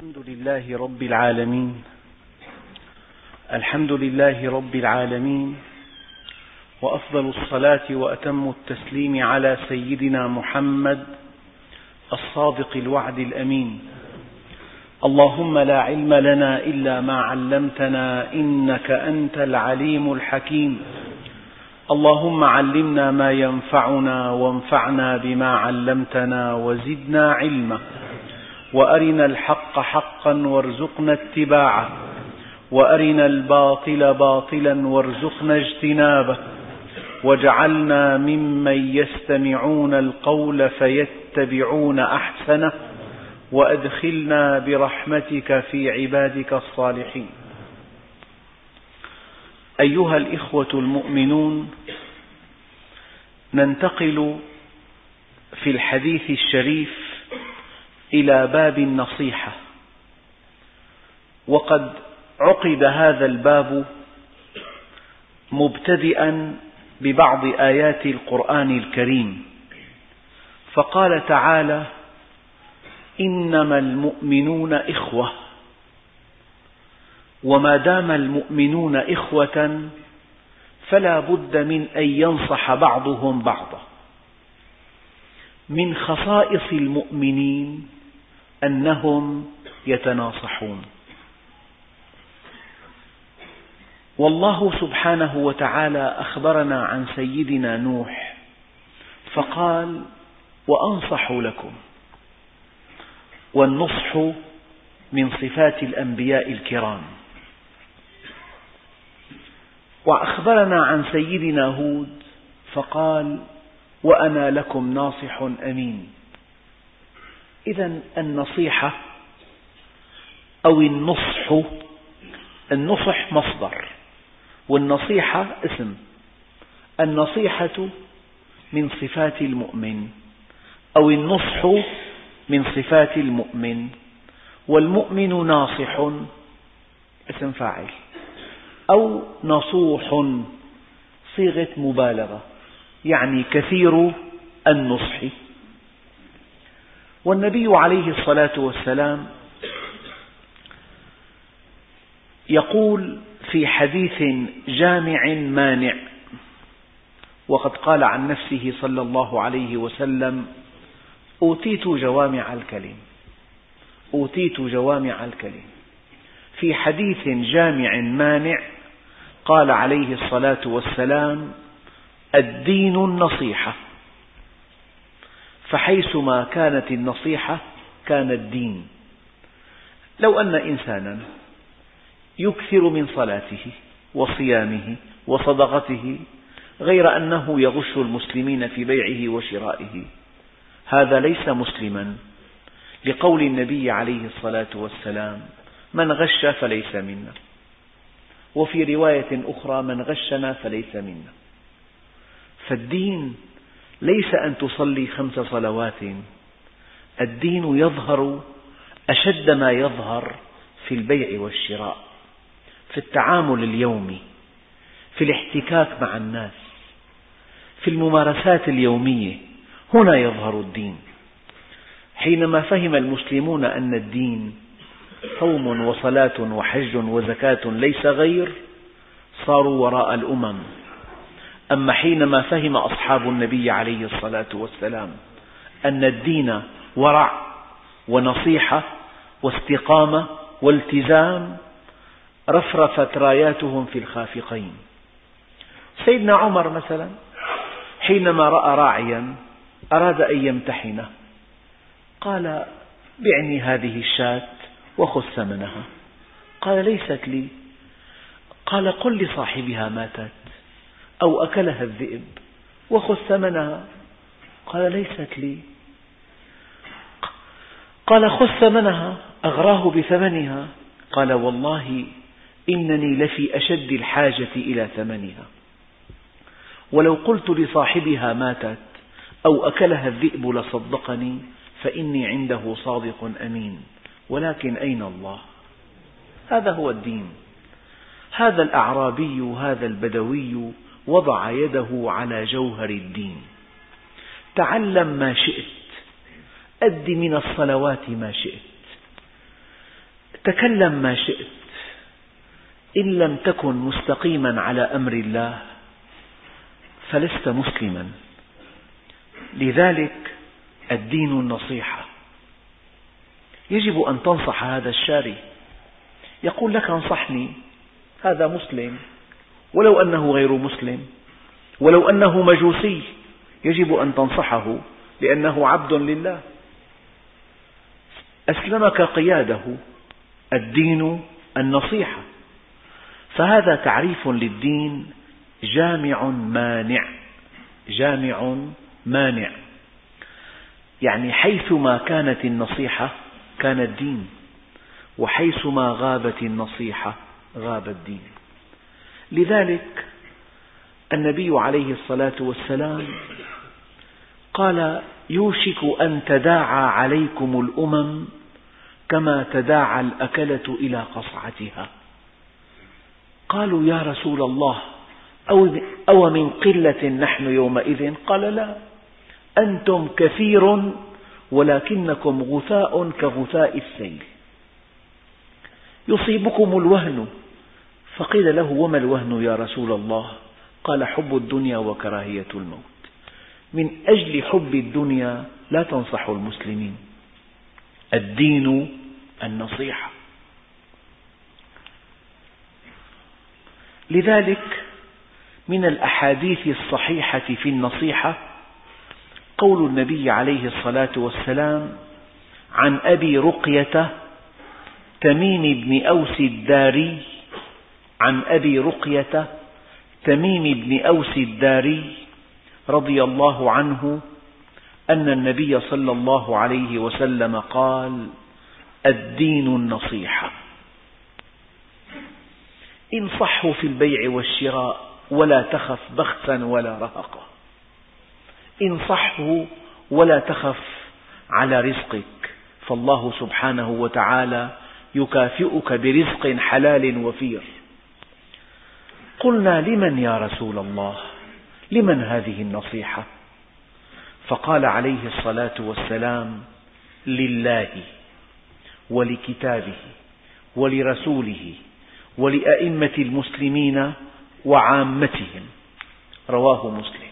الحمد لله رب العالمين. الحمد لله رب العالمين، وأفضل الصلاة وأتم التسليم على سيدنا محمد الصادق الوعد الأمين. اللهم لا علم لنا إلا ما علمتنا إنك أنت العليم الحكيم. اللهم علمنا ما ينفعنا وانفعنا بما علمتنا وزدنا علما، وأرنا الحق حقا وارزقنا اتباعه، وأرنا الباطل باطلا وارزقنا اجتنابه، واجعلنا ممن يستمعون القول فيتبعون أحسنه، وأدخلنا برحمتك في عبادك الصالحين. أيها الإخوة المؤمنون، ننتقل في الحديث الشريف إلى باب النصيحة، وقد عقد هذا الباب مبتدئا ببعض آيات القرآن الكريم، فقال تعالى: إنما المؤمنون إخوة. وما دام المؤمنون إخوة فلا بد من أن ينصح بعضهم بعضا. من خصائص المؤمنين أنهم يتناصحون، والله سبحانه وتعالى أخبرنا عن سيدنا نوح فقال: وأنصح لكم. والنصح من صفات الأنبياء الكرام. وأخبرنا عن سيدنا هود فقال: وأنا لكم ناصح أمين. إذن النصيحة أو النصح مصدر، والنصيحة اسم. النصيحة من صفات المؤمن، أو النصح من صفات المؤمن، والمؤمن ناصح اسم فاعل، أو نصوح صيغة مبالغة، يعني كثير النصح. والنبي عليه الصلاة والسلام يقول في حديث جامع مانع، وقد قال عن نفسه صلى الله عليه وسلم: أوتيت جوامع الكلم. أوتيت جوامع الكلم. في حديث جامع مانع قال عليه الصلاة والسلام: الدين النصيحة. فحيثما كانت النصيحة كان الدين. لو أن إنسانا يكثر من صلاته وصيامه وصدقته غير أنه يغش المسلمين في بيعه وشرائه، هذا ليس مسلما، لقول النبي عليه الصلاة والسلام: من غش فليس منا. وفي رواية أخرى: من غشنا فليس منا. فالدين ليس أن تصلي 5 صلوات، الدين يظهر أشد ما يظهر في البيع والشراء، في التعامل اليومي، في الاحتكاك مع الناس، في الممارسات اليومية، هنا يظهر الدين. حينما فهم المسلمون أن الدين صوم وصلاة وحج وزكاة ليس غير، صاروا وراء الأمم. أما حينما فهم أصحاب النبي عليه الصلاة والسلام أن الدين ورع ونصيحة واستقامة والتزام، رفرفت راياتهم في الخافقين. سيدنا عمر مثلا حينما رأى راعيا أراد أن يمتحنه، قال: بعني هذه الشاة وخذ ثمنها. قال: ليست لي. قال: قل لصاحبها ماتت أو أكلها الذئب وخذ ثمنها. قال: ليست لي. قال: خذ ثمنها. أغراه بثمنها. قال: والله إنني لفي أشد الحاجة إلى ثمنها، ولو قلت لصاحبها ماتت أو أكلها الذئب لصدقني، فإني عنده صادق أمين، ولكن أين الله؟ هذا هو الدين. هذا الأعرابي هذا البدوي وضع يده على جوهر الدين. تعلم ما شئت، أد من الصلوات ما شئت، تكلم ما شئت، إن لم تكن مستقيما على أمر الله فلست مسلما. لذلك الدين النصيحة. يجب أن تنصح هذا الشاري، يقول لك انصحني، هذا مسلم ولو أنه غير مسلم، ولو أنه مجوسي يجب أن تنصحه لأنه عبد لله، أسلمك قياده. الدين النصيحة. فهذا تعريف للدين جامع مانع. جامع مانع يعني حيثما كانت النصيحة كان الدين، وحيثما غابت النصيحة غاب الدين. لذلك النبي عليه الصلاة والسلام قال: يوشك أن تداعى عليكم الأمم كما تداعى الأكلة إلى قصعتها. قالوا: يا رسول الله، أو من قلة نحن يومئذ؟ قال: لا، أنتم كثير ولكنكم غثاء كغثاء السيل، يصيبكم الوهن. فقيل له: وما الوهن يا رسول الله؟ قال: حب الدنيا وكراهية الموت. من أجل حب الدنيا لا تنصح المسلمين. الدين النصيحة. لذلك من الأحاديث الصحيحة في النصيحة قول النبي عليه الصلاة والسلام عن أبي رقية تميم بن أوس الداري، عن أبي رقية تميم بن أوس الداري رضي الله عنه أن النبي صلى الله عليه وسلم قال: الدين النصيحة. انصحه في البيع والشراء ولا تخف بخسا ولا رهقا. انصحه ولا تخف على رزقك، فالله سبحانه وتعالى يكافئك برزق حلال وفير. قلنا: لمن يا رسول الله؟ لمن هذه النصيحة؟ فقال عليه الصلاة والسلام: لله ولكتابه ولرسوله ولأئمة المسلمين وعامتهم. رواه مسلم.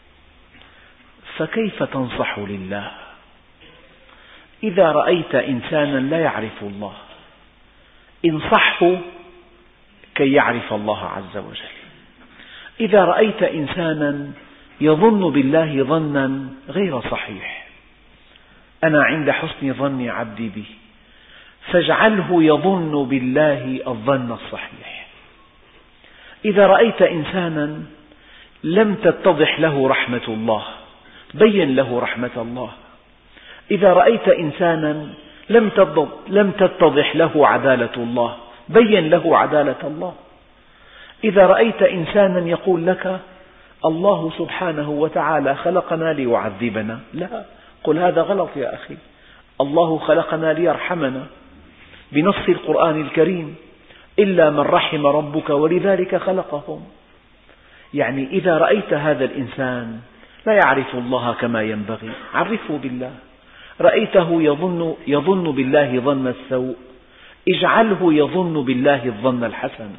فكيف تنصح لله؟ إذا رأيت إنسانا لا يعرف الله انصحه كي يعرف الله عز وجل. إذا رأيت إنسانا يظن بالله ظنا غير صحيح، أنا عند حسن ظن عبدي بي، فاجعله يظن بالله الظن الصحيح. إذا رأيت إنسانا لم تتضح له رحمة الله بين له رحمة الله. إذا رأيت إنسانا لم تتضح له عدالة الله بين له عدالة الله. إذا رأيت إنسانا يقول لك: الله سبحانه وتعالى خلقنا ليعذبنا، لا، قل هذا غلط يا أخي، الله خلقنا ليرحمنا بنص القرآن الكريم: إلا من رحم ربك ولذلك خلقهم. يعني إذا رأيت هذا الإنسان لا يعرف الله كما ينبغي عرفه بالله. رأيته يظن بالله ظن السوء، اجعله يظن بالله الظن الحسن.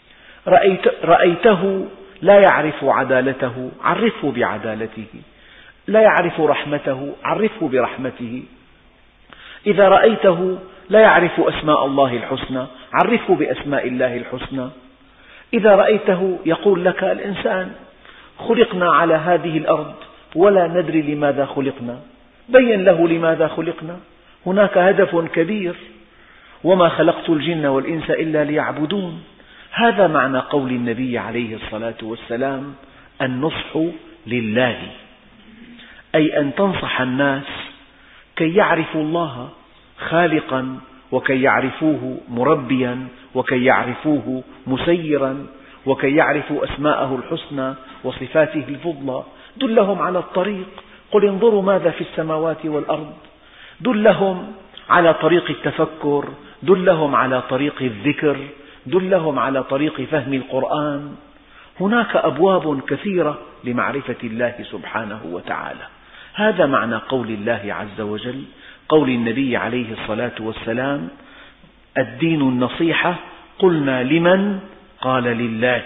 رأيته لا يعرف عدالته عرفه بعدالته، لا يعرف رحمته عرفه برحمته. إذا رأيته لا يعرف أسماء الله الحسنى عرفه بأسماء الله الحسنى. إذا رأيته يقول لك: الإنسان خلقنا على هذه الأرض ولا ندري لماذا خلقنا، بين له لماذا خلقنا، هناك هدف كبير، وما خلقت الجن والإنس إلا ليعبدون. هذا معنى قول النبي عليه الصلاة والسلام: النصح لله، أي أن تنصح الناس كي يعرفوا الله خالقا، وكي يعرفوه مربيا، وكي يعرفوه مسيرا، وكي يعرفوا أسماءه الحسنى وصفاته الفضلى. دلهم على الطريق، قل انظروا ماذا في السماوات والأرض. دلهم على طريق التفكر، دلهم على طريق الذكر، دلهم على طريق فهم القرآن. هناك أبواب كثيرة لمعرفة الله سبحانه وتعالى. هذا معنى قول الله عز وجل، قول النبي عليه الصلاة والسلام: الدين النصيحة قلنا لمن؟ قال لله.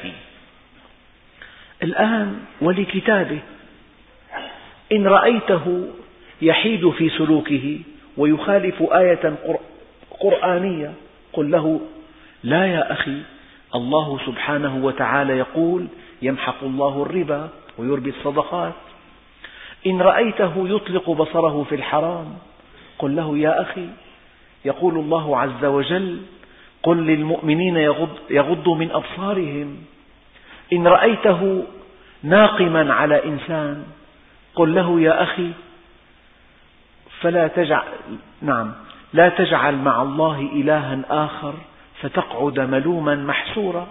الآن ولكتابه، إن رأيته يحيد في سلوكه ويخالف آية قرآنية قل له لا يا أخي، الله سبحانه وتعالى يقول يمحق الله الربا ويربي الصدقات. إن رأيته يطلق بصره في الحرام قل له يا أخي، يقول الله عز وجل قل للمؤمنين يغضوا من أبصارهم. إن رأيته ناقما على إنسان قل له يا أخي لا تجعل مع الله إلها آخر فتقعد ملوما محسورا.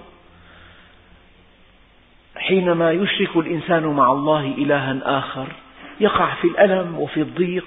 حينما يشرك الإنسان مع الله إلها آخر يقع في الألم وفي الضيق.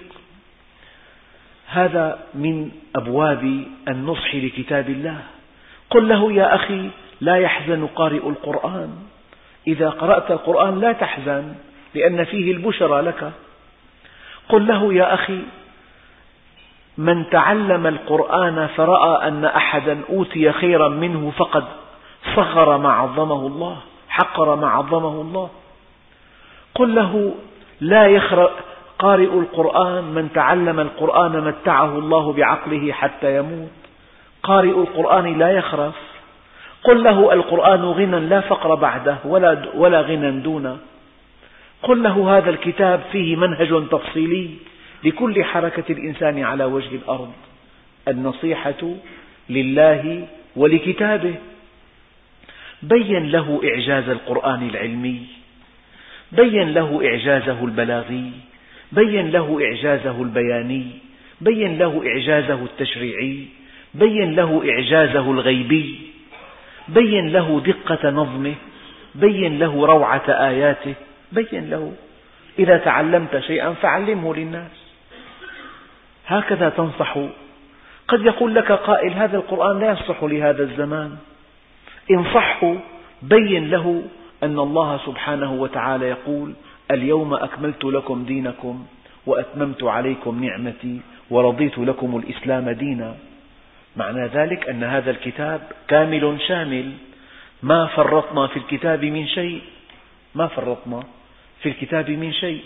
هذا من أبواب النصح لكتاب الله. قل له يا أخي لا يحزن قارئ القرآن، إذا قرأت القرآن لا تحزن لأن فيه البشرى لك. قل له يا أخي من تعلم القرآن فرأى أن أحدا أوتي خيرا منه فقد صغر ما عظمه الله، حقر ما عظمه الله. قل له لا يخرق قارئ القرآن من تعلم القرآن متعه الله بعقله حتى يموت. قارئ القرآن لا يخرف. قل له القرآن غنى لا فقر بعده ولا غنى دونه. قل له هذا الكتاب فيه منهج تفصيلي لكل حركة الإنسان على وجه الأرض. النصيحة لله ولكتابه. بين له إعجاز القرآن العلمي، بين له إعجازه البلاغي، بين له إعجازه البياني، بين له إعجازه التشريعي، بين له إعجازه الغيبي، بين له دقة نظمه، بين له روعة آياته، بين له. إذا تعلمت شيئا فعلمه للناس. هكذا تنصح. قد يقول لك قائل هذا القرآن لا يصلح لهذا الزمان. انصحه، بين له أن الله سبحانه وتعالى يقول اليوم أكملت لكم دينكم وأتممت عليكم نعمتي ورضيت لكم الإسلام دينا. معنى ذلك أن هذا الكتاب كامل شامل، ما فرطنا في الكتاب من شيء، ما فرطنا في الكتاب من شيء.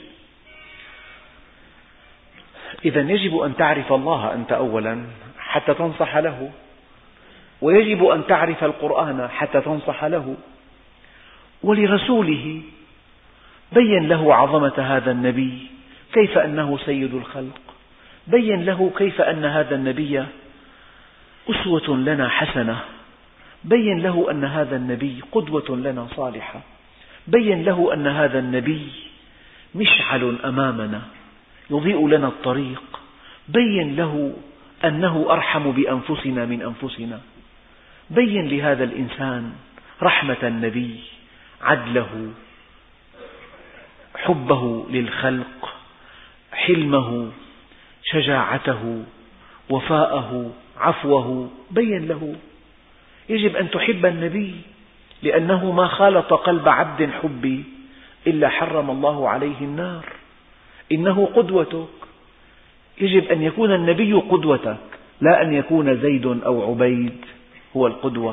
إذا يجب أن تعرف الله أنت أولا حتى تنصح له، ويجب أن تعرف القرآن حتى تنصح له. ولرسوله بين له عظمة هذا النبي، كيف أنه سيد الخلق، بين له كيف أن هذا النبي أسوة لنا حسنة، بين له أن هذا النبي قدوة لنا صالحة، بين له أن هذا النبي مشعل أمامنا يضيء لنا الطريق، بين له أنه أرحم بأنفسنا من أنفسنا. بين لهذا الإنسان رحمة النبي، عدله، حبه للخلق، حلمه، شجاعته، وفاءه، عفوه، بين له. يجب أن تحب النبي، لأنه ما خالط قلب عبد حبي إلا حرم الله عليه النار. إنه قدوتك، يجب أن يكون النبي قدوتك، لا أن يكون زيد أو عبيد هو القدوة.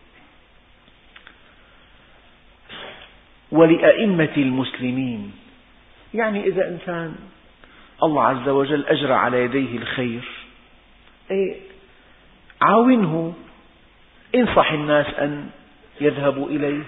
ولأئمة المسلمين، يعني إذا إنسان الله عز وجل أجرى على يديه الخير عاونه، انصح الناس أن يذهبوا إليه،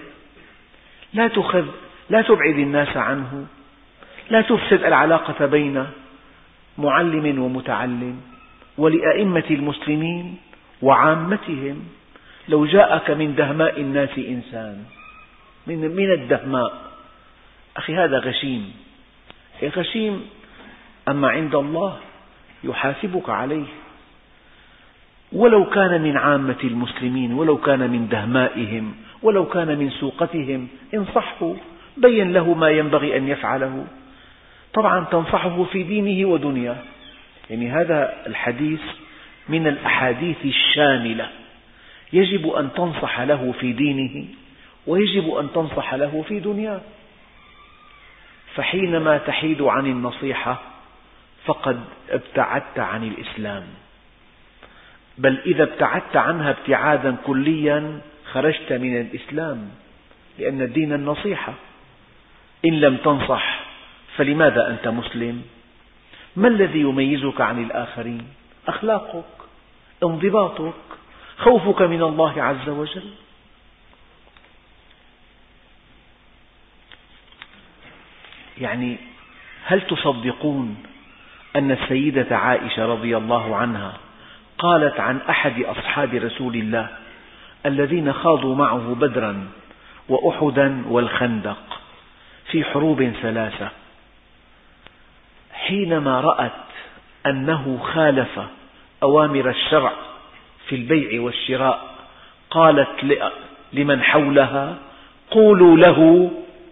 لا تبعد الناس عنه، لا تفسد العلاقة بين معلم ومتعلم. ولأئمة المسلمين وعامتهم، لو جاءك من دهماء الناس إنسان، من الدهماء، أخي هذا غشيم، غشيم، أما عند الله يحاسبك عليه. ولو كان من عامة المسلمين، ولو كان من دهمائهم، ولو كان من سوقتهم، انصحه، بين له ما ينبغي أن يفعله. طبعا تنصحه في دينه ودنياه، يعني هذا الحديث من الأحاديث الشاملة. يجب أن تنصح له في دينه، ويجب أن تنصح له في دنياه. فحينما تحيد عن النصيحة فقد ابتعدت عن الإسلام. بل إذا ابتعدت عنها ابتعادا كليا خرجت من الإسلام، لأن الدين النصيحة. إن لم تنصح فلماذا أنت مسلم؟ ما الذي يميزك عن الآخرين؟ أخلاقك، انضباطك، خوفك من الله عز وجل. يعني هل تصدقون أن السيدة عائشة رضي الله عنها قالت عن أحد أصحاب رسول الله الذين خاضوا معه بدرا وأحدا والخندق في حروب 3، حينما رأت أنه خالف أوامر الشرع في البيع والشراء قالت لمن حولها: قولوا له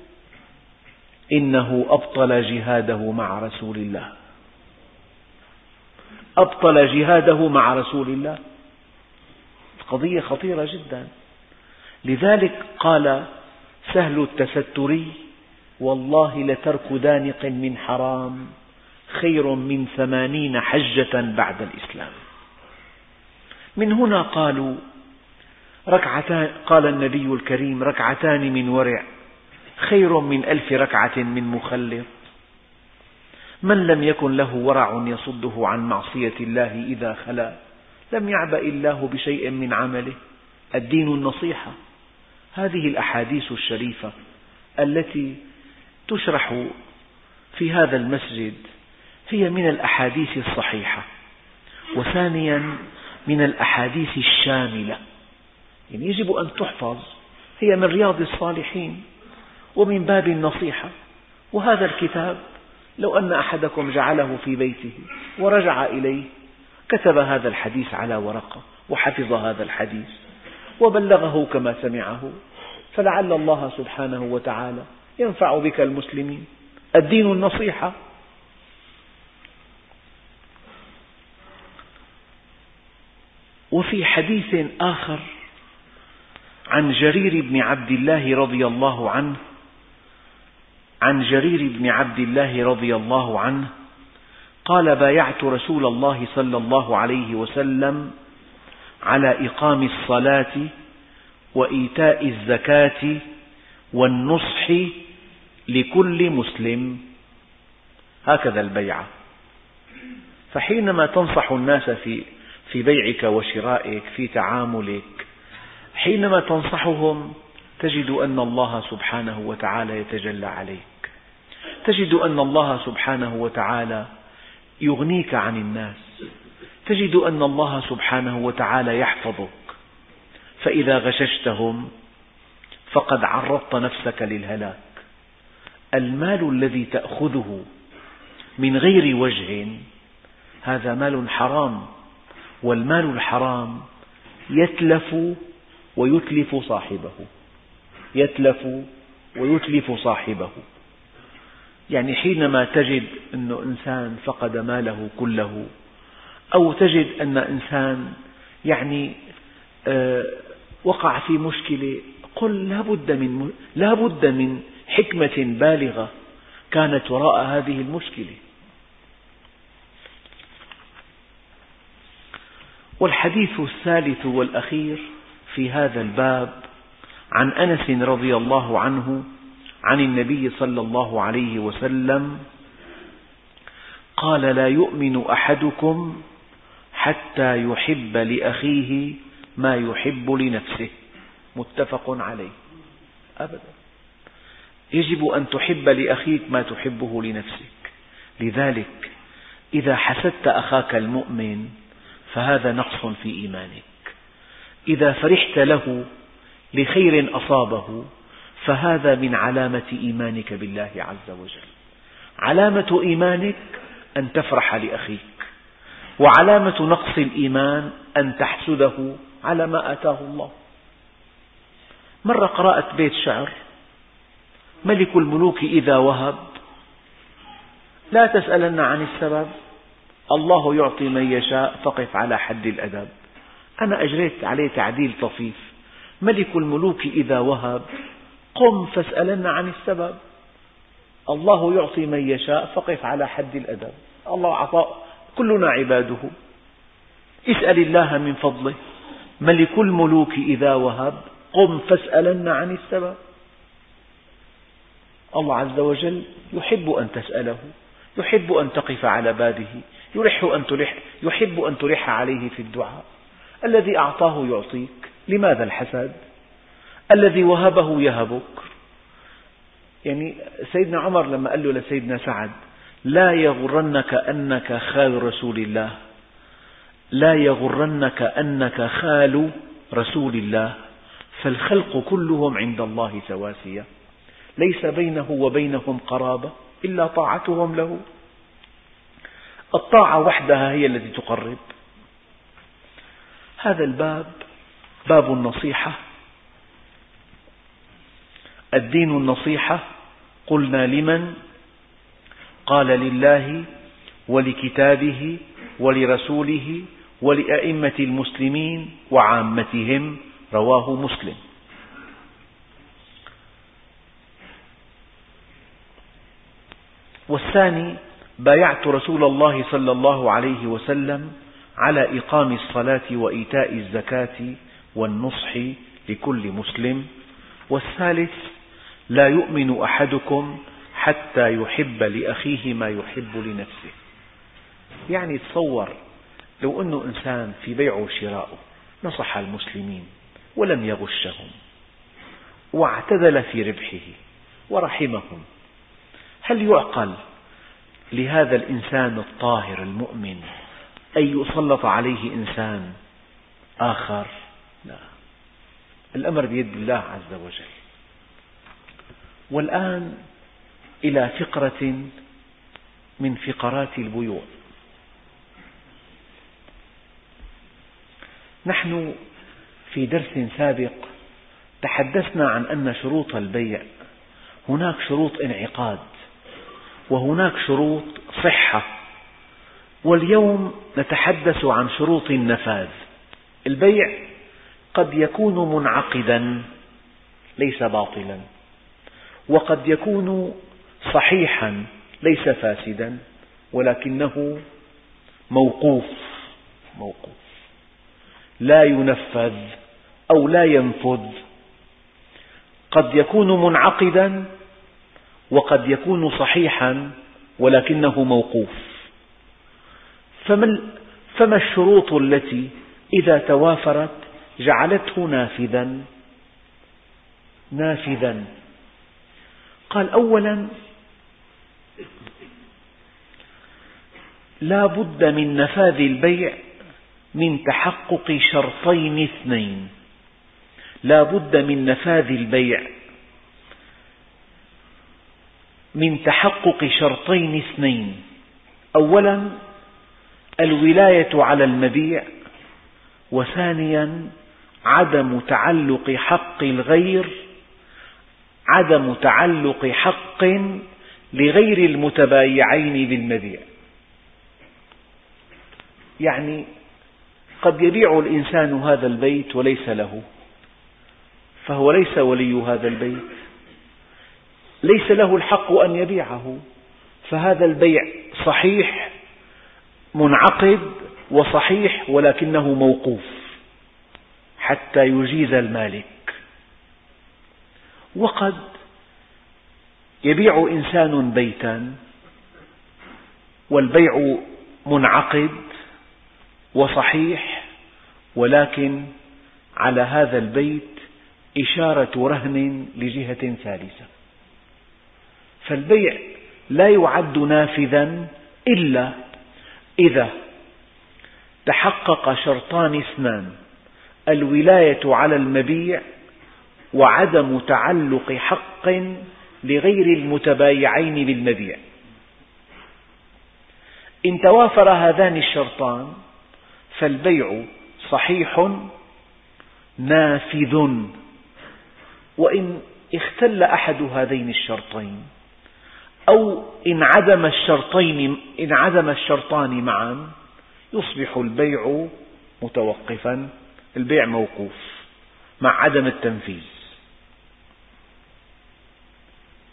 إنه أبطل جهاده مع رسول الله. أبطل جهاده مع رسول الله، قضية خطيرة جدا. لذلك قال سهل التستري: والله لترك دانق من حرام خير من 80 حجة بعد الإسلام. من هنا قالوا ركعتان، قال النبي الكريم: ركعتان من ورع خير من 1000 ركعة من مخلط. من لم يكن له ورع يصده عن معصية الله إذا خلا لم يعبأ الله بشيء من عمله. الدين النصيحة. هذه الأحاديث الشريفة التي تشرح في هذا المسجد هي من الأحاديث الصحيحة، وثانيا من الأحاديث الشاملة، يعني يجب أن تحفظ، هي من رياض الصالحين ومن باب النصيحة. وهذا الكتاب لو أن أحدكم جعله في بيته ورجع إليه كتب هذا الحديث على ورقة وحفظ هذا الحديث وبلغه كما سمعه، فلعل الله سبحانه وتعالى ينفع بك المسلمين. الدين النصيحة. وفي حديث آخر عن جرير بن عبد الله رضي الله عنه، قال: بايعت رسول الله صلى الله عليه وسلم على إقام الصلاة وإيتاء الزكاة والنصح لكل مسلم. هكذا البيعة. فحينما تنصح الناس في بيعك وشرائك، في تعاملك، حينما تنصحهم تجد أن الله سبحانه وتعالى يتجلى عليك، تجد أن الله سبحانه وتعالى يغنيك عن الناس، تجد أن الله سبحانه وتعالى يحفظك. فإذا غششتهم فقد عرضت نفسك للهلاك. المال الذي تأخذه من غير وجه هذا مال حرام، والمال الحرام يتلف ويتلف صاحبه. يعني حينما تجد أن إنسان فقد ماله كله، أو تجد أن إنسان وقع في مشكلة، قل لا بد من حكمة بالغة كانت وراء هذه المشكلة. والحديث الثالث والأخير في هذا الباب عن أنس رضي الله عنه عن النبي صلى الله عليه وسلم قال: لا يؤمن أحدكم حتى يحب لأخيه ما يحب لنفسه. متفق عليه. أبدا، يجب أن تحب لأخيك ما تحبه لنفسك. لذلك إذا حسدت أخاك المؤمن فهذا نقص في إيمانك. إذا فرحت له لخير أصابه فهذا من علامة إيمانك بالله عز وجل. علامة إيمانك أن تفرح لأخيك، وعلامة نقص الإيمان أن تحسده على ما آتاه الله. مرة قرأت بيت شعر: ملك الملوك إذا وهب لا تسألن عن السبب، الله يعطي من يشاء فقف على حد الأدب. أنا أجريت عليه تعديل طفيف: ملك الملوك إذا وهب قم فاسألن عن السبب، الله يعطي من يشاء فقف على حد الأدب. الله عطاء، كلنا عباده. اسأل الله من فضله. ملك الملوك إذا وهب قم فاسألن عن السبب. الله عز وجل يحب أن تسأله، يحب أن تقف على بابه، يحب أن تلح عليه في الدعاء. الذي أعطاه يعطيك، لماذا الحسد؟ الذي وهبه يهبك. يعني سيدنا عمر لما قال له لسيدنا سعد: لا يغرنك أنك خال رسول الله، لا يغرنك أنك خال رسول الله، فالخلق كلهم عند الله سواسية، ليس بينه وبينهم قرابة إلا طاعتهم له. الطاعة وحدها هي التي تقرب. هذا الباب باب النصيحة. الدين النصيحة. قلنا لمن؟ قال لله ولكتابه ولرسوله ولأئمة المسلمين وعامتهم، رواه مسلم. والثاني: بايعت رسول الله صلى الله عليه وسلم على إقام الصلاة وإيتاء الزكاة والنصح لكل مسلم. والثالث: لا يؤمن أحدكم حتى يحب لأخيه ما يحب لنفسه. يعني تصور لو أنه إنسان في بيعه وشراءه نصح المسلمين ولم يغشهم واعتدل في ربحه ورحمهم، هل يعقل لهذا الإنسان الطاهر المؤمن أن يسلط عليه إنسان آخر؟ لا، الأمر بيد الله عز وجل. والآن إلى فقرة من فقرات البيوع. نحن في درس سابق تحدثنا عن أن شروط البيع هناك شروط انعقاد وهناك شروط صحة، واليوم نتحدث عن شروط النفاذ. البيع قد يكون منعقدا ليس باطلا، وقد يكون صحيحا ليس فاسدا، ولكنه موقوف لا ينفذ أو لا ينفذ. قد يكون منعقدا وقد يكون صحيحا ولكنه موقوف. فما الشروط التي إذا توافرت جعلته نافذا؟ قال: أولا، لا بد من نفاذ البيع من تحقق شرطين اثنين. لا بد من نفاذ البيع من تحقق شرطين اثنين. أولا، الولاية على المبيع، وثانيا عدم تعلق حق لغير المتبايعين بالمبيع. يعني قد يبيع الإنسان هذا البيت وليس له، فهو ليس ولي هذا البيت، ليس له الحق أن يبيعه، فهذا البيع صحيح منعقد وصحيح ولكنه موقوف حتى يجيز المالك. وقد يبيع إنسان بيتا والبيع منعقد وصحيح، ولكن على هذا البيت إشارة رهن لجهة ثالثة، فالبيع لا يعد نافذا إلا إذا تحقق شرطان اثنان: الولاية على المبيع وعدم تعلق حق لغير المتبايعين بالمبيع. إن توافر هذان الشرطان فالبيع صحيح نافذ. وإن اختل أحد هذين الشرطين أو إن عدم الشرطان معا يصبح البيع متوقفا، البيع موقوف مع عدم التنفيذ.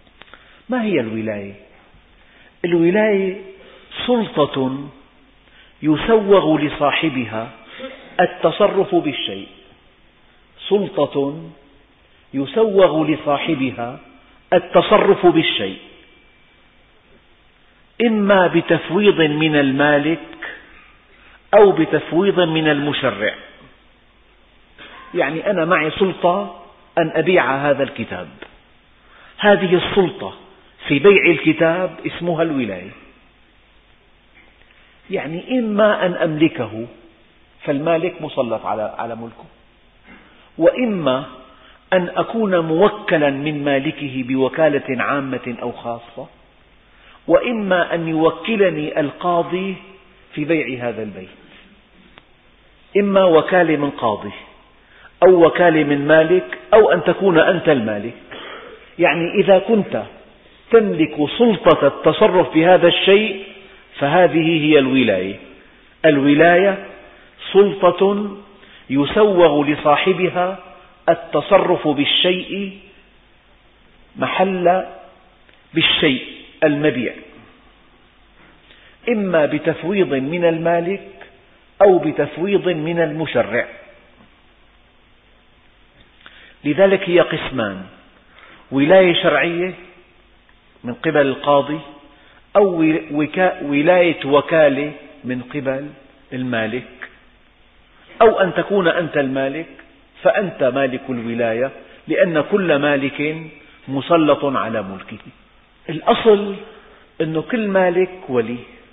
ما هي الولاية؟ الولاية سلطة يسوغ لصاحبها التصرف بالشيء. سلطة يسوغ لصاحبها التصرف بالشيء، إما بتفويض من المالك أو بتفويض من المشرع. يعني أنا معي سلطة أن أبيع هذا الكتاب، هذه السلطة في بيع الكتاب اسمها الولاية. يعني إما أن أملكه فالمالك مسلط على ملكه، وإما أن أكون موكلا من مالكه بوكالة عامة أو خاصة، وإما أن يوكلني القاضي في بيع هذا البيت. إما وكالة من قاضي أو وكالة من مالك أو أن تكون أنت المالك. يعني إذا كنت تملك سلطة التصرف بهذا الشيء فهذه هي الولاية. الولاية سلطة يسوغ لصاحبها التصرف بالشيء محل بالشيء المبيع، إما بتفويض من المالك أو بتفويض من المشرع. لذلك هي قسمان: ولاية شرعية من قبل القاضي، أو ولاية وكالة من قبل المالك، أو أن تكون أنت المالك فأنت مالك الولاية، لأن كل مالك مسلط على ملكه. الأصل أن كل مالك ولي،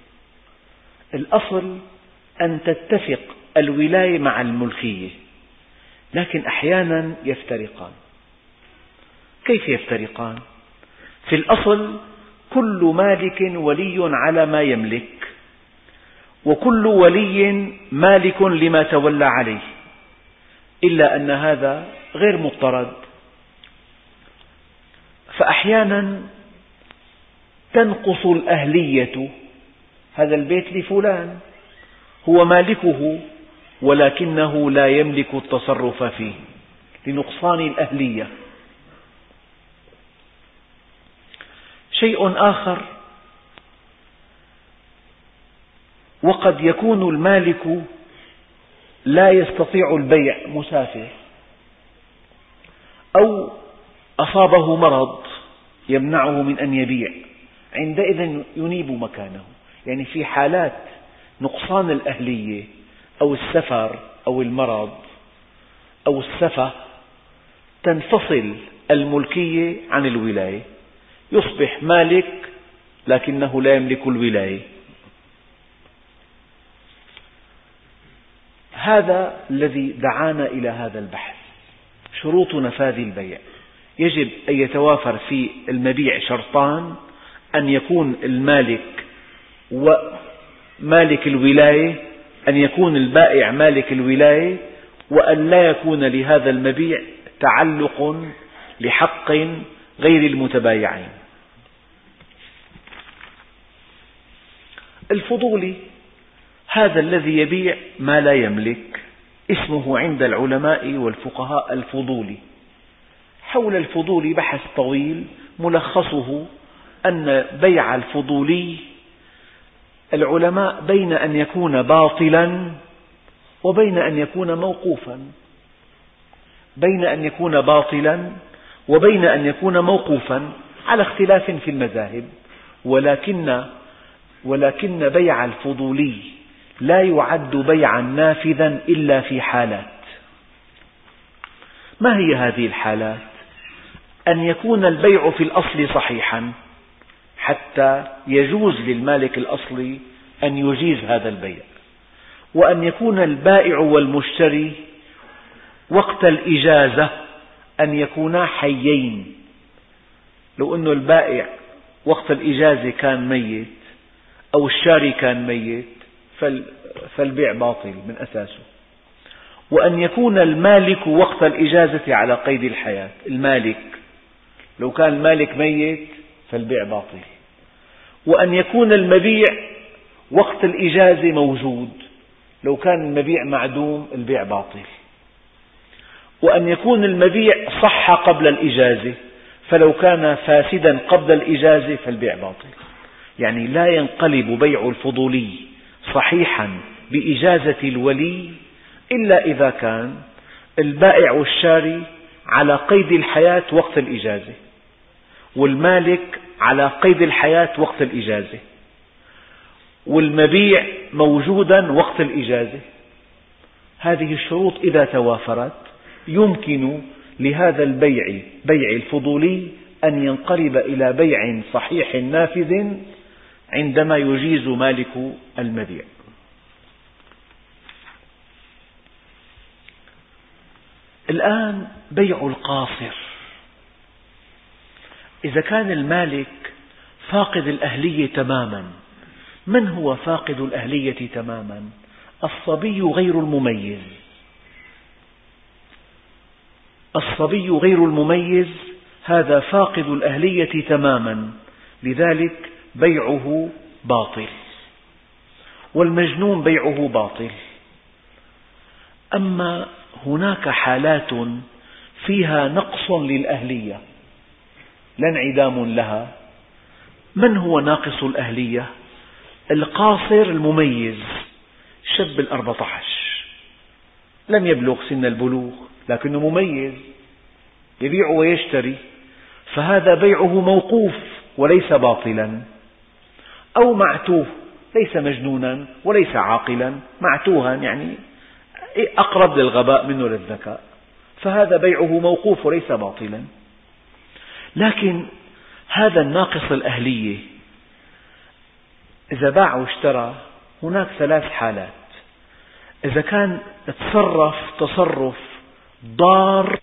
الأصل أن تتفق الولاية مع الملكية، لكن أحيانا يفترقان. كيف يفترقان؟ في الأصل كل مالك ولي على ما يملك، وكل ولي مالك لما تولى عليه، إلا أن هذا غير مضطرد. فأحيانا تنقص الأهلية، هذا البيت لفلان هو مالكه ولكنه لا يملك التصرف فيه لنقصان الأهلية. شيء آخر: وقد يكون المالك لا يستطيع البيع، مسافر، أو أصابه مرض يمنعه من أن يبيع، عندئذ ينيب مكانه. يعني في حالات نقصان الأهلية أو السفر أو المرض أو السفة تنفصل الملكية عن الولاية، يصبح مالك لكنه لا يملك الولاية. هذا الذي دعانا إلى هذا البحث. شروط نفاذ البيع: يجب أن يتوافر في المبيع شرطان: أن يكون المالك ومالك الولاية، أن يكون البائع مالك الولاية، وأن لا يكون لهذا المبيع تعلق لحق غير المتبايعين. الفضولي هذا الذي يبيع ما لا يملك، اسمه عند العلماء والفقهاء الفضولي. حول الفضولي بحث طويل، ملخصه أن بيع الفضولي العلماء بين أن يكون باطلا وبين أن يكون موقوفا، بين أن يكون باطلا وبين أن يكون موقوفا على اختلاف في المذاهب، ولكن بيع الفضولي لا يعد بيعا نافذا إلا في حالات. ما هي هذه الحالات؟ أن يكون البيع في الأصل صحيحا حتى يجوز للمالك الأصلي أن يجيز هذا البيع، وأن يكون البائع والمشتري وقت الإجازة أن يكونا حيين. لو أن البائع وقت الإجازة كان ميت أو الشاري كان ميت فالبيع باطل من أساسه. وأن يكون المالك وقت الإجازة على قيد الحياة، المالك لو كان المالك ميت فالبيع باطل. وأن يكون المبيع وقت الإجازة موجود، لو كان المبيع معدوم البيع باطل. وأن يكون المبيع صح قبل الإجازة، فلو كان فاسدا قبل الإجازة فالبيع باطل. يعني لا ينقلب بيع الفضولي صحيحا بإجازة الولي إلا إذا كان البائع والشاري على قيد الحياة وقت الإجازة، والمالك على قيد الحياة وقت الإجازة، والمبيع موجودا وقت الإجازة. هذه الشروط إذا توافرت يمكن لهذا البيع، بيع الفضولي، أن ينقلب إلى بيع صحيح نافذ عندما يجيز مالك المبيع. الآن بيع القاصر. إذا كان المالك فاقد الأهلية تماما. من هو فاقد الأهلية تماما؟ الصبي غير المميز. الصبي غير المميز هذا فاقد الأهلية تماما، لذلك بيعه باطل، والمجنون بيعه باطل. أما هناك حالات فيها نقص للأهلية لا انعدام لها. من هو ناقص الأهلية؟ القاصر المميز، شاب 14 لم يبلغ سن البلوغ لكنه مميز، يبيع ويشتري، فهذا بيعه موقوف وليس باطلا. أو معتوه، ليس مجنونا وليس عاقلا، معتوها يعني أقرب للغباء منه للذكاء، فهذا بيعه موقوف وليس باطلا. لكن هذا الناقص الأهلية إذا باع واشترى هناك 3 حالات. إذا كان تصرف تصرف ضار،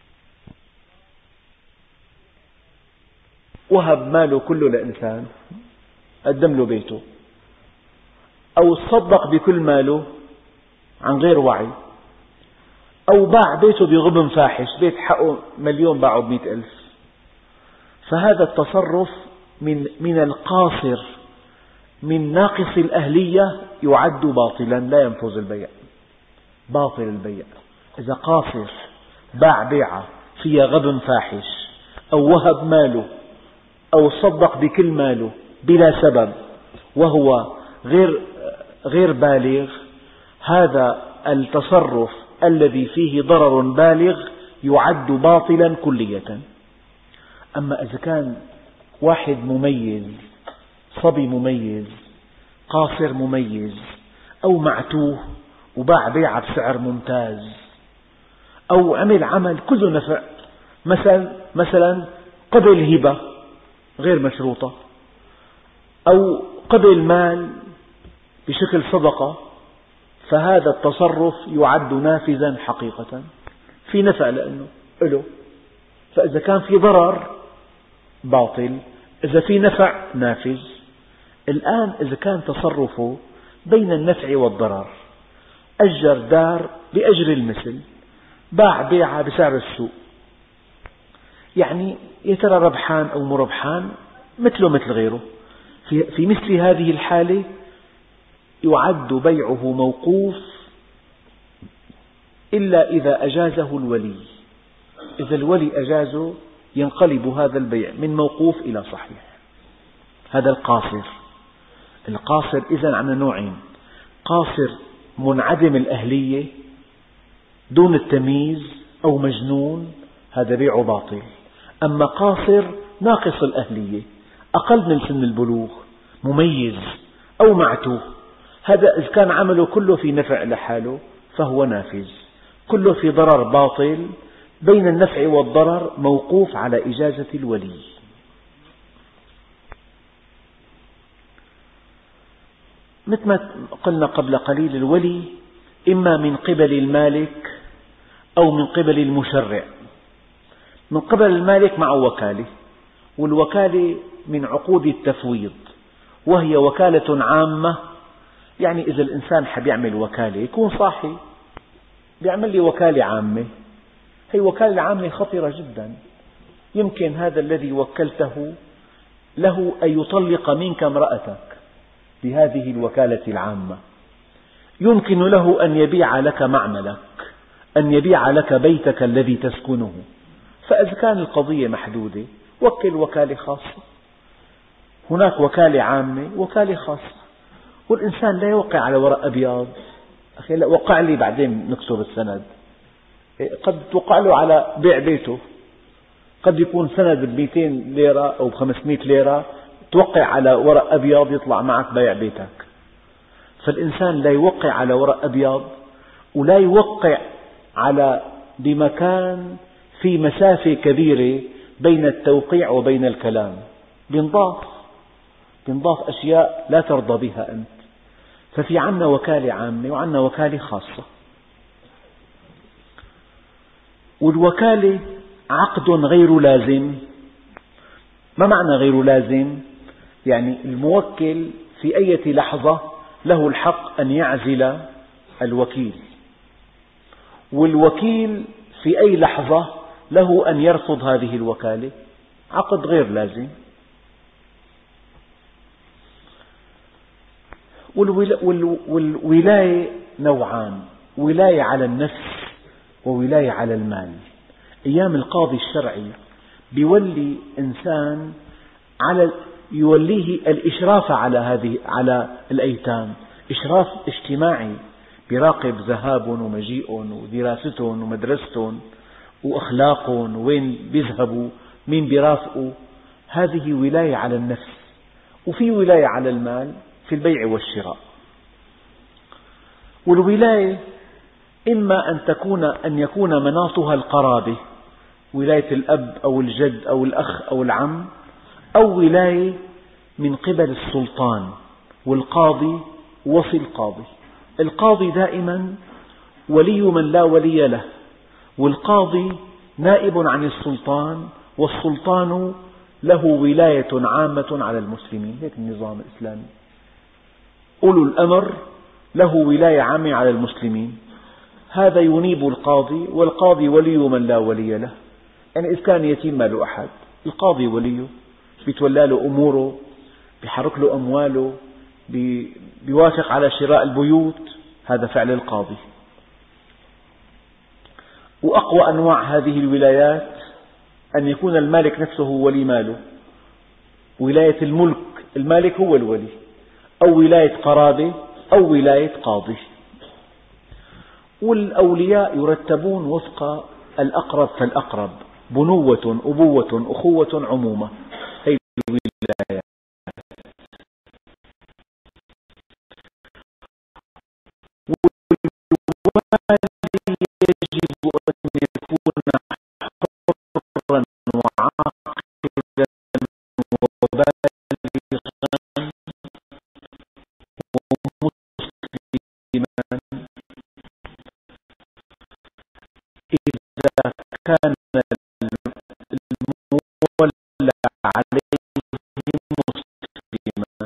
وهب ماله كله لإنسان، قدم له بيته، أو صدق بكل ماله عن غير وعي، أو باع بيته بغبن فاحش، بيت حقه 1,000,000 باعه ب100,000، فهذا التصرف من القاصر، من ناقص الأهلية، يعد باطلا لا ينفذ البيع، باطل البيع. إذا قاصر باع بيعة فيها غبن فاحش، أو وهب ماله، أو صدق بكل ماله بلا سبب وهو غير بالغ، هذا التصرف الذي فيه ضرر بالغ يعد باطلا كلية. أما إذا كان واحد مميز، صبي مميز، قاصر مميز، أو معتوه وباع بيعة بسعر ممتاز، أو عمل عمل كله نفع، مثلا قبل هبة غير مشروطة، أو قبل مال بشكل صدقة، فهذا التصرف يعد نافذا حقيقة، في نفع له. فإذا كان في ضرر باطل، إذا في نفع نافذ. الآن إذا كان تصرفه بين النفع والضرر، أجر دار بأجر المثل، باع بيعة بسعر السوق، يعني يا ترى ربحان أو مربحان مثله مثل غيره، في مثل هذه الحالة يعد بيعه موقوف إلا إذا أجازه الولي. إذا الولي أجازه ينقلب هذا البيع من موقوف إلى صحيح. هذا القاصر. القاصر إذن عندنا نوعين: قاصر منعدم الأهلية دون التمييز، أو مجنون، هذا بيعه باطل. أما قاصر ناقص الأهلية، أقل من سن البلوغ، مميز أو معتوه، هذا إذا كان عمله كله في نفع لحاله فهو نافذ، كله في ضرر باطل، بين النفع والضرر، موقوف على إجازة الولي. مثل ما قلنا قبل قليل، الولي إما من قبل المالك أو من قبل المشرع. من قبل المالك مع وكالة، والوكالة من عقود التفويض، وهي وكالة عامة. يعني إذا الإنسان حب يعمل وكالة يكون صاحي، بيعمل لي وكالة عامة. هي وكالة عامة خطرة جدا، يمكن هذا الذي وكلته له أن يطلق منك امرأتك بهذه الوكالة العامة، يمكن له أن يبيع لك معملك، أن يبيع لك بيتك الذي تسكنه. فإذا كان القضية محدودة وكل وكالة خاصة. هناك وكالة عامة، وكالة خاصة، كل إنسان لا يوقع على ورق أبيض. أخي لا، وقع لي بعدين نكتب السند. قد توقع له على بيع بيته، قد يكون سند ب200 ليرة أو ب500 ليرة، توقع على ورق أبيض يطلع معك بيع بيتك. فالإنسان لا يوقع على ورق أبيض، ولا يوقع على بمكان في مسافة كبيرة بين التوقيع وبين الكلام. بينضاف أشياء لا ترضى بها أنت. ففي عنا وكالة عامة وعنا وكالة خاصة. والوكالة عقد غير لازم. ما معنى غير لازم؟ يعني الموكل في أي لحظة له الحق أن يعزل الوكيل، والوكيل في أي لحظة له أن يرفض هذه الوكالة. عقد غير لازم. والولاية نوعان: ولاية على النفس وولاية على المال. أيام القاضي الشرعي بيولي إنسان يوليه الإشراف على الأيتام، إشراف اجتماعي، بيراقب ذهابهم ومجيئهم ودراستهم ومدرستهم وأخلاقهم وين بيذهبوا، مين بيرافقوا. هذه ولاية على النفس. وفي ولاية على المال في البيع والشراء. والولاية إما أن يكون مناطها القرابة، ولاية الأب أو الجد أو الأخ أو العم، أو ولاية من قبل السلطان والقاضي ووصي القاضي. القاضي دائما ولي من لا ولي له، والقاضي نائب عن السلطان، والسلطان له ولاية عامة على المسلمين. هيك النظام الإسلامي. أولو الأمر له ولاية عامة على المسلمين. هذا ينيب القاضي، والقاضي ولي من لا ولي له. يعني إذا كان يتيم ما له أحد، القاضي وليه، بيتولى له أموره، بيحرك له أمواله، بيوافق على شراء البيوت. هذا فعل القاضي. وأقوى أنواع هذه الولايات أن يكون المالك نفسه ولي ماله، ولاية الملك، المالك هو الولي، أو ولاية قرابة، أو ولاية قاضي. والأولياء يرتبون وفق الأقرب فالأقرب: بنوة، أبوة، أخوة، عمومة. هذه الولايات. والوالي يجب أن يكون حرا وعاقلا وبالغا ومسلما. إذا كان المولى عليه مسلما،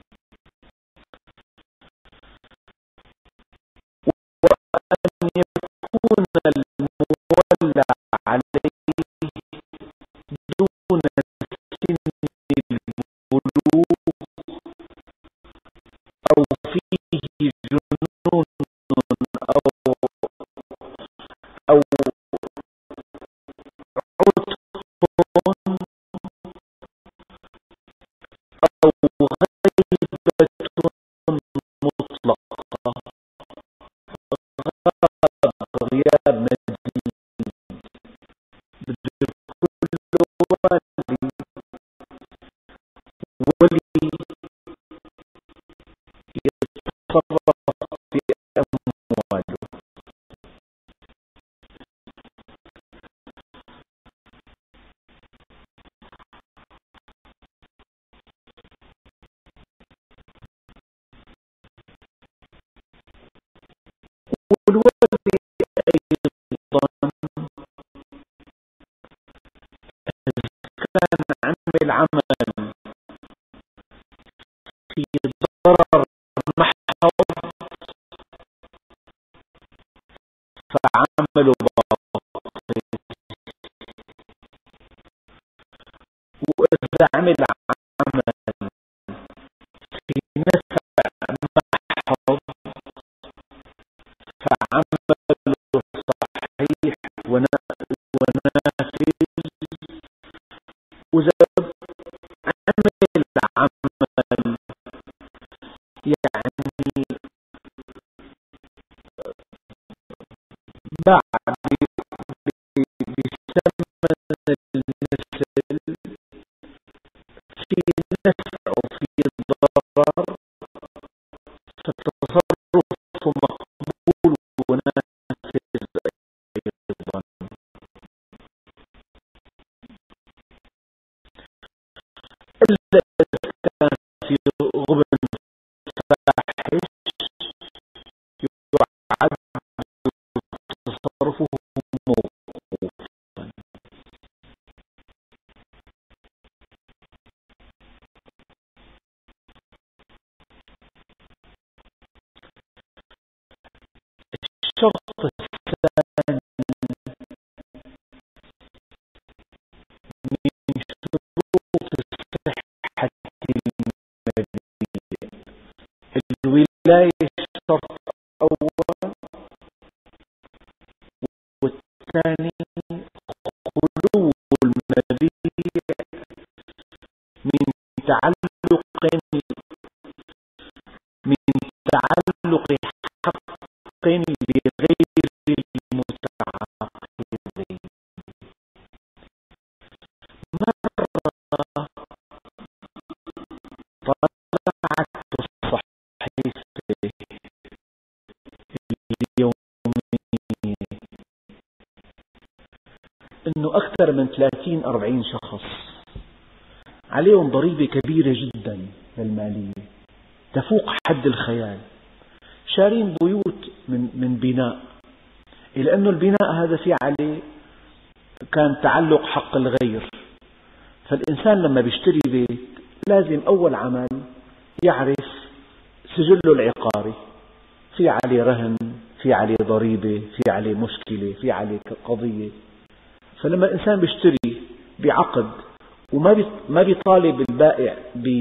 وأن يكون المولى عليه دون سن البلوغ أو فيه جنون أو عتق أو غيبة مطلقة، غياب مادي. بده كل ولي يتصرف في أمواله. والولي أيضا كان عمل عمل في ضرر محض فعمله باطل، وإذا عمل عمل في نفع محض فعمله صحيح ونافذ. وإذا عمل عمل يعني باع بثمن المثل في نفع وفي ضرر، فالتصرف مقبول ونافذ أيضا. إلا إذا كان في غبن فاحش يعد تصرفه موقوفا. الشرط الثاني من شروط صحة المبيع الولاية، شرط أول، والثاني خلو المبيع من تعلق حق بغير المتعاقدين. مرة طلعت الصحيفة اليومية إنه أكثر من 30-40 شخص عليهم ضريبة كبيرة جدا للمالية تفوق حد الخيال، شارين بيوت من بناء، إلى أنه البناء هذا في عليه كان تعلق حق الغير. فالإنسان لما بيشتري بيت لازم أول عمل يعرف سجله العقاري، في عليه رهن، في عليه ضريبة، في عليه مشكلة، في عليه قضية. فلما الإنسان بيشتري بعقد وما بيطالب البائع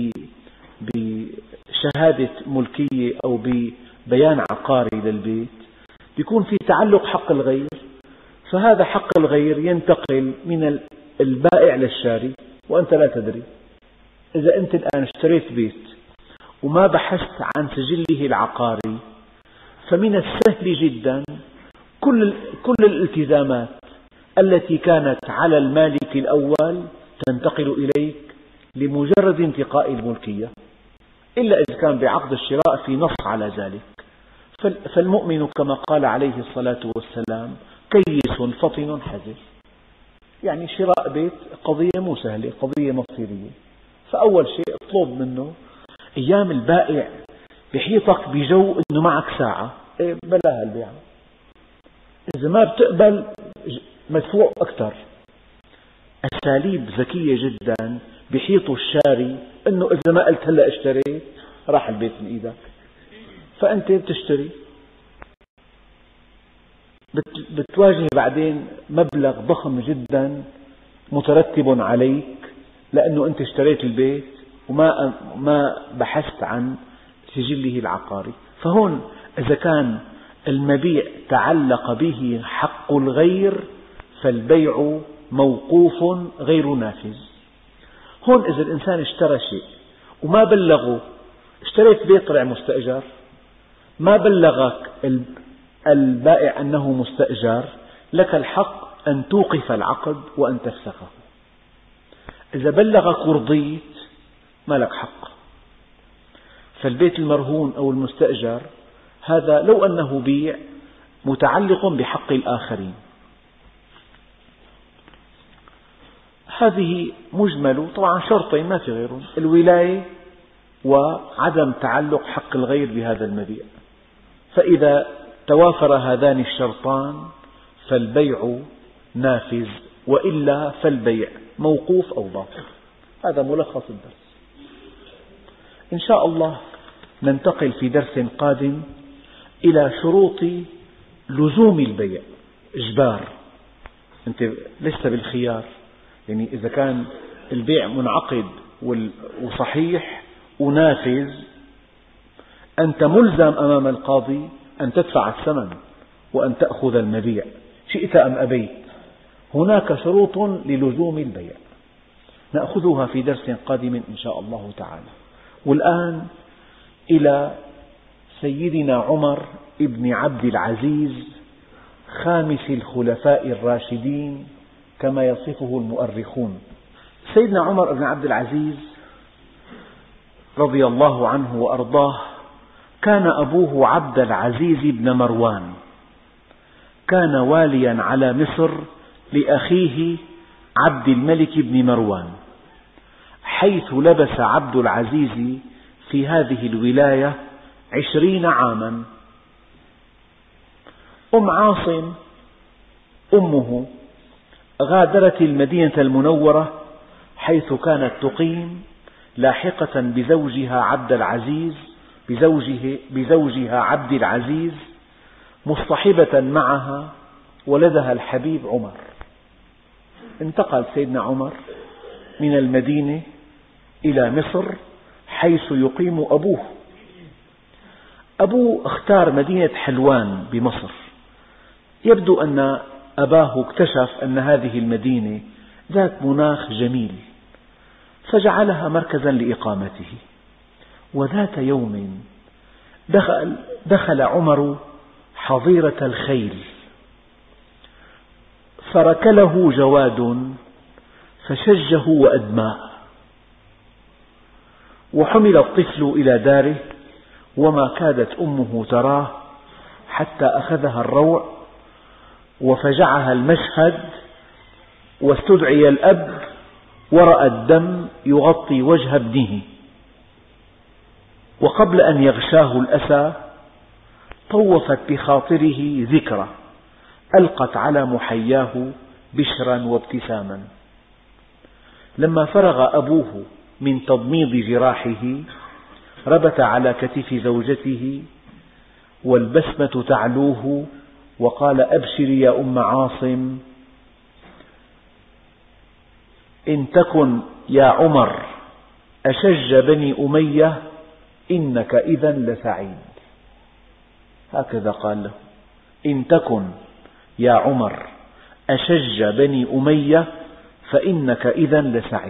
بشهادة ملكية أو ببيان عقاري للبيت، بيكون في تعلق حق الغير، فهذا حق الغير ينتقل من البائع للشاري وأنت لا تدري. إذا أنت الآن اشتريت بيت وما بحثت عن سجله العقاري، فمن السهل جدا كل الالتزامات التي كانت على المالك الأول تنتقل إليك لمجرد انتقاء الملكية، إلا إذا كان بعقد الشراء في نص على ذلك. فالمؤمن كما قال عليه الصلاة والسلام كيس فطن حذر، يعني شراء بيت قضية مو سهلة، قضية مصيرية. فأول شيء اطلب منه، أيام البائع بحيطك بجو أنه معك ساعة، بلاها البيعة، إذا ما بتقبل مدفوع أكثر. أساليب ذكية جدا بحيطوا الشاري أنه إذا ما قلت هلأ اشتريت راح البيت من إيدك، فأنت بتشتري بتواجه بعدين مبلغ ضخم جدا مترتب عليك، لأنه أنت اشتريت البيت وما بحثت عن سجله العقاري. فهون إذا كان المبيع تعلق به حق الغير فالبيع موقوف غير نافذ. هون إذا الإنسان اشترى شيء وما بلغه، اشتريت بيت طلع مستأجر، ما بلغك البائع أنه مستأجر، لك الحق أن توقف العقد وأن تفسخه. إذا بلغك ورضيت ما لك حق. فالبيت المرهون أو المستأجر هذا لو أنه بيع متعلق بحق الآخرين. هذه مجمل، طبعا شرطين ما في غيرهم، الولاية وعدم تعلق حق الغير بهذا المبيع. فإذا توافر هذان الشرطان فالبيع نافذ، وإلا فالبيع موقوف أو باطل. هذا ملخص الدرس. إن شاء الله ننتقل في درس قادم إلى شروط لزوم البيع، إجبار. أنت لست بالخيار، يعني إذا كان البيع منعقد وصحيح ونافذ، أنت ملزم أمام القاضي أن تدفع الثمن وأن تأخذ المبيع شئت أم أبيت. هناك شروط للزوم البيع نأخذها في درس قادم إن شاء الله تعالى. والآن إلى سيدنا عمر ابن عبد العزيز خامس الخلفاء الراشدين كما يصفه المؤرخون. سيدنا عمر بن عبد العزيز رضي الله عنه وأرضاه كان أبوه عبد العزيز بن مروان، كان واليا على مصر لأخيه عبد الملك بن مروان، حيث لبث عبد العزيز في هذه الولاية 20 عاما. عاصم أمه غادرت المدينة المنورة حيث كانت تقيم لاحقة بزوجها عبد العزيز بزوجها عبد العزيز، مصطحبة معها ولدها الحبيب عمر. انتقل سيدنا عمر من المدينة إلى مصر حيث يقيم أبوه. أبوه اختار مدينة حلوان بمصر، يبدو أن أباه اكتشف أن هذه المدينة ذات مناخ جميل فجعلها مركزا لإقامته. وذات يوم دخل عمر حظيرة الخيل فركله جواد فشجه وأدماه، وحمل الطفل إلى داره وما كادت أمه تراه حتى أخذها الروع وفجعها المشهد، واستدعي الأب ورأى الدم يغطي وجه ابنه، وقبل أن يغشاه الأسى طوفت بخاطره ذكرى ألقت على محياه بشرا وابتساما. لما فرغ أبوه من تضميد جراحه ربت على كتف زوجته والبسمة تعلوه وقال: أبشري يا أم عاصم، إن تكن يا عمر أشج بني أمية إنك إذا لسعيد. هكذا قال له: إن تكن يا عمر أشج بني أمية فإنك إذا لسعيد.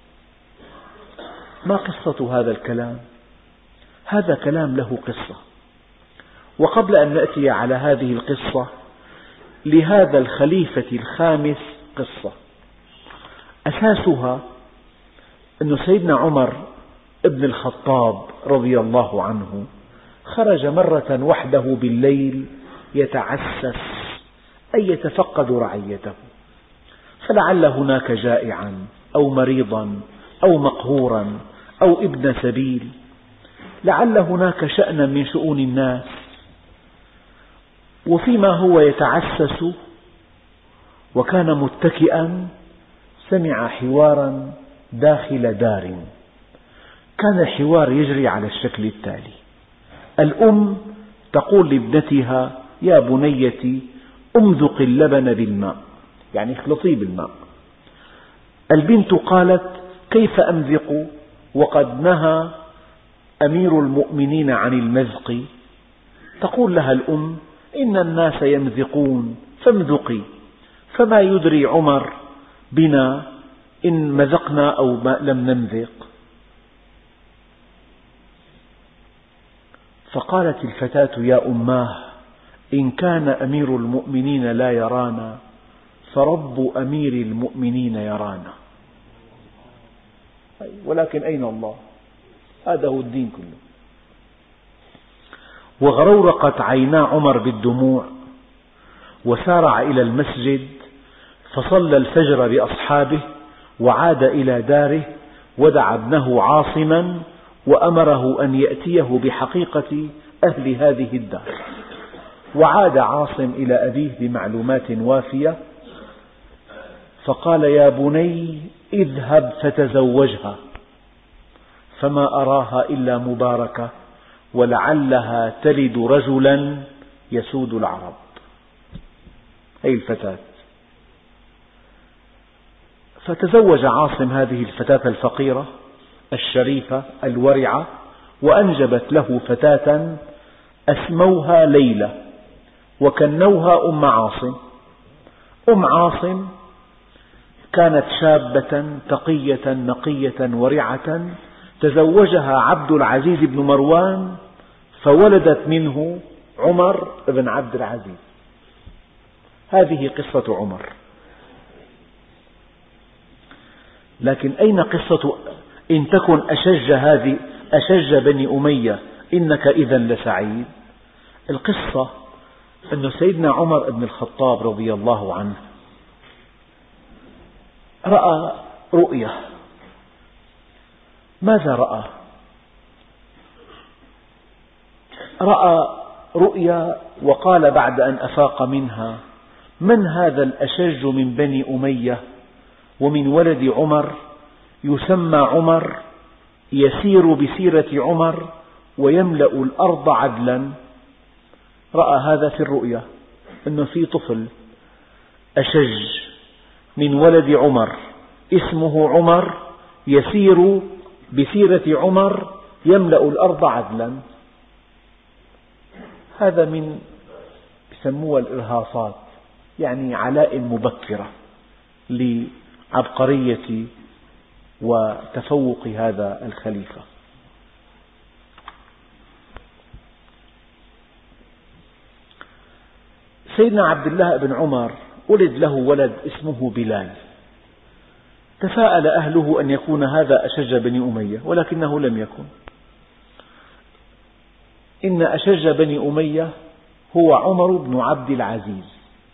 ما قصة هذا الكلام؟ هذا كلام له قصة، وقبل أن نأتي على هذه القصة لهذا الخليفة الخامس قصة. أساسها أن سيدنا عمر ابن الخطاب رضي الله عنه خرج مرة وحده بالليل يتعسس أي يتفقد رعيته، فلعل هناك جائعا أو مريضا أو مقهورا أو ابن سبيل، لعل هناك شأنا من شؤون الناس. وفيما هو يتعسس وكان متكئا سمع حوارا داخل دار. كان الحوار يجري على الشكل التالي: الأم تقول لابنتها: يا بنيتي امذق اللبن بالماء، يعني اخلطيه بالماء. البنت قالت: كيف أمذق وقد نهى أمير المؤمنين عن المذق؟ تقول لها الأم: إن الناس يمذقون فامذقي، فما يدري عمر بنا إن مذقنا أو لم نمذق. فقالت الفتاة: يا أماه، إن كان أمير المؤمنين لا يرانا فرب أمير المؤمنين يرانا. ولكن أين الله؟ هذا هو الدين كله. وغرورقت عينا عمر بالدموع وسارع إلى المسجد فصلى الفجر بأصحابه وعاد إلى داره ودعا ابنه عاصما وأمره أن يأتيه بحقيقة أهل هذه الدار. وعاد عاصم إلى أبيه بمعلومات وافية فقال: يا بني اذهب فتزوجها، فما أراها إلا مباركة ولعلها تلد رجلا يسود العرب. هذه الفتاة. فتزوج عاصم هذه الفتاة الفقيرة الشريفة الورعة، وأنجبت له فتاة أسموها ليلى وكنوها أم عاصم. أم عاصم كانت شابة تقية نقية ورعة، تزوجها عبد العزيز بن مروان فولدت منه عمر بن عبد العزيز. هذه قصة عمر. لكن أين قصة إن تكن أشج بني أمية إنك إذا لسعيد؟ القصة أن سيدنا عمر بن الخطاب رضي الله عنه رأى رؤية. ماذا رأى؟ رأى رؤيا وقال بعد أن أفاق منها: من هذا الأشج من بني أمية ومن ولد عمر يسمى عمر يسير بسيرة عمر ويملأ الأرض عدلا؟ رأى هذا في الرؤيا، أنه في طفل أشج من ولد عمر اسمه عمر يسير بسيرة عمر يملأ الأرض عدلا. هذا من يسموها الإرهاصات، يعني علائم مبكرة لعبقرية وتفوق هذا الخليفة. سيدنا عبد الله بن عمر ولد له ولد اسمه بلال. تفاءل أهله أن يكون هذا أشج بني أمية، ولكنه لم يكن. إن أشج بني أمية هو عمر بن عبد العزيز.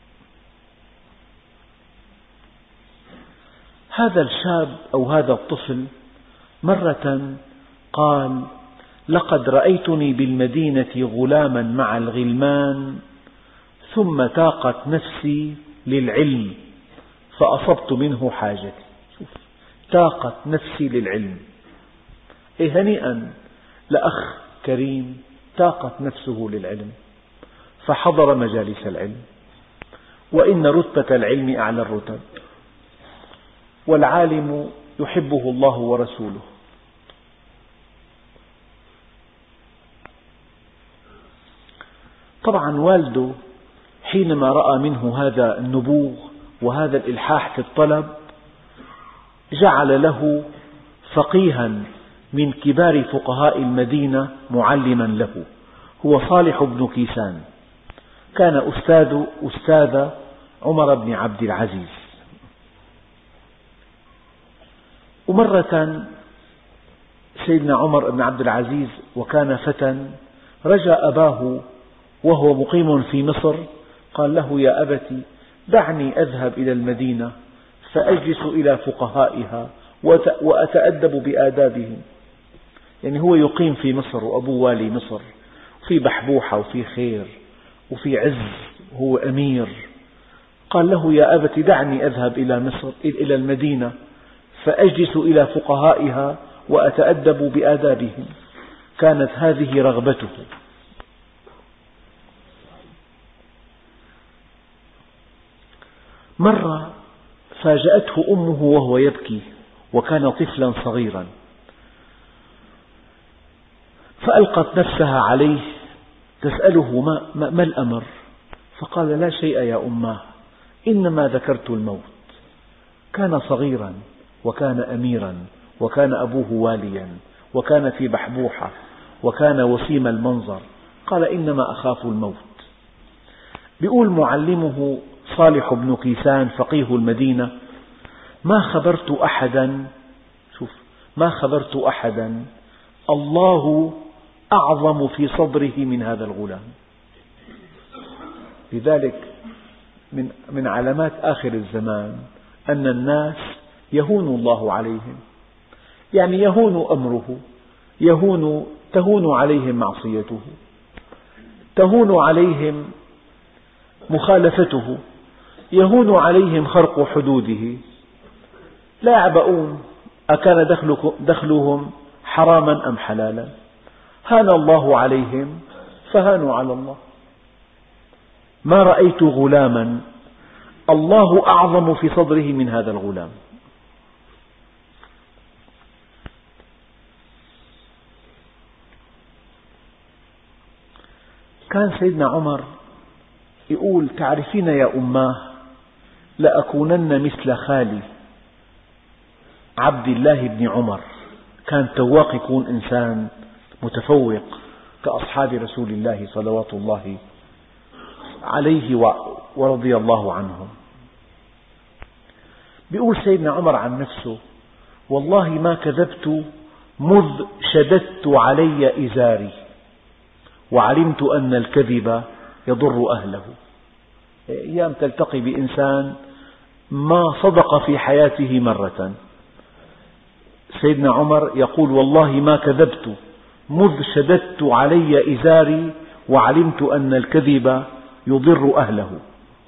هذا الشاب أو هذا الطفل مرة قال: لقد رأيتني بالمدينة غلاما مع الغلمان ثم تاقت نفسي للعلم فأصبت منه حاجتي. تاقت نفسي للعلم، هنيئا لأخ كريم تاقت نفسه للعلم فحضر مجالس العلم. وإن رتبة العلم أعلى الرتب، والعالم يحبه الله ورسوله. طبعا والده حينما رأى منه هذا النبوغ وهذا الإلحاح في الطلب جعل له فقيها من كبار فقهاء المدينة معلما له، هو صالح بن كيسان، كان أستاذ عمر بن عبد العزيز. ومرة سيدنا عمر بن عبد العزيز وكان فتى رجى أباه وهو مقيم في مصر، قال له: يا أبت دعني أذهب إلى المدينة فأجلس إلى فقهائها وأتأدب بآدابهم. يعني هو يقيم في مصر وأبوه والي مصر، في بحبوحة وفي خير وفي عز، هو أمير. قال له: يا أبت دعني أذهب إلى مصر إلى المدينة فأجلس إلى فقهائها وأتأدب بآدابهم. كانت هذه رغبته. مرة فاجأته أمه وهو يبكي وكان طفلا صغيرا، فألقت نفسها عليه تسأله: ما الأمر؟ فقال: لا شيء يا أماه، إنما ذكرت الموت. كان صغيرا وكان أميرا وكان أبوه واليا وكان في بحبوحة وكان وسيم المنظر، قال: إنما أخاف الموت. بيقول معلمه صالح بن كيسان فقيه المدينة: ما خبرت أحدا الله أعظم في صدره من هذا الغلام. لذلك من علامات آخر الزمان أن الناس يهون الله عليهم، يعني يهون أمره، تهون عليهم معصيته، تهون عليهم مخالفته، يهون عليهم خرق حدوده، لا يعبؤون أكان دخلهم حراما أم حلالا، هان الله عليهم فهانوا على الله. ما رأيت غلاما الله أعظم في صدره من هذا الغلام. كان سيدنا عمر يقول: تعرفين يا أماه لأكونن مثل خالي عبد الله بن عمر. كان تواق، يكون إنسان متفوق كأصحاب رسول الله صلوات الله عليه ورضي الله عنهم. بيقول سيدنا عمر عن نفسه: والله ما كذبت مذ شددت علي إزاري وعلمت أن الكذب يضر أهله. أيام تلتقي بإنسان ما صدق في حياته مرة. سيدنا عمر يقول: والله ما كذبت مذ شددت علي إزاري وعلمت أن الكذب يضر أهله.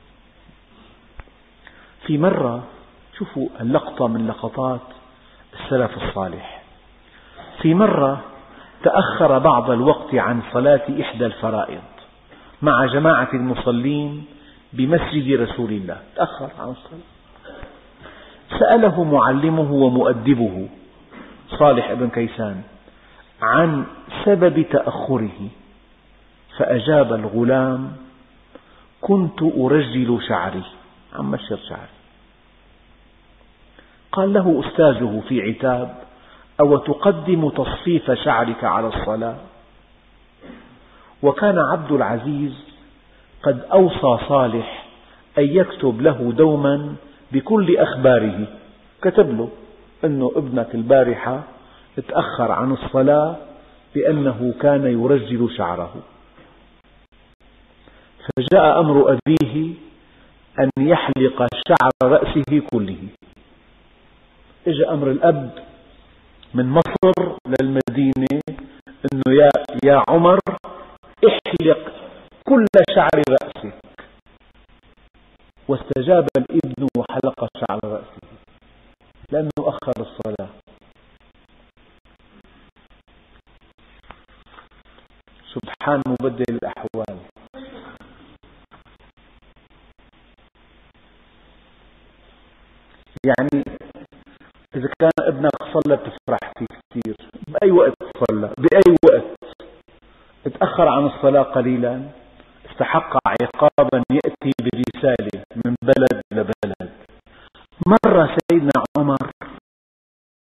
في مرة، شوفوا اللقطة من لقطات السلف الصالح، في مرة تأخر بعض الوقت عن صلاة إحدى الفرائض مع جماعة المصلين بمسجد رسول الله، تأخر عن الصلاة. سأله معلمه ومؤدبه صالح بن كيسان عن سبب تأخره، فأجاب الغلام: كنت أرجل شعري، عم مشر شعري. قال له أستاذه في عتاب: أو تقدم تصفيف شعرك على الصلاة؟ وكان عبد العزيز قد أوصى صالح أن يكتب له دوما بكل أخباره. كتب له أنه ابنك البارحة تأخر عن الصلاة لأنه كان يرجل شعره. فجاء أمر أبيه أن يحلق شعر رأسه كله. إجا أمر الأب من مصر للمدينة أنه يا عمر احلق كل شعر رأسك. واستجاب الابن وحلق شعر رأسه لأنه أخر الصلاة. سبحان مبدل الأحوال. يعني إذا كان ابنك صلى بتفرح فيه كثير، بأي وقت صلى، بأي وقت اتأخر عن الصلاة قليلا استحق عقابا يأتي برسالة من بلد لبلد. مرة سيدنا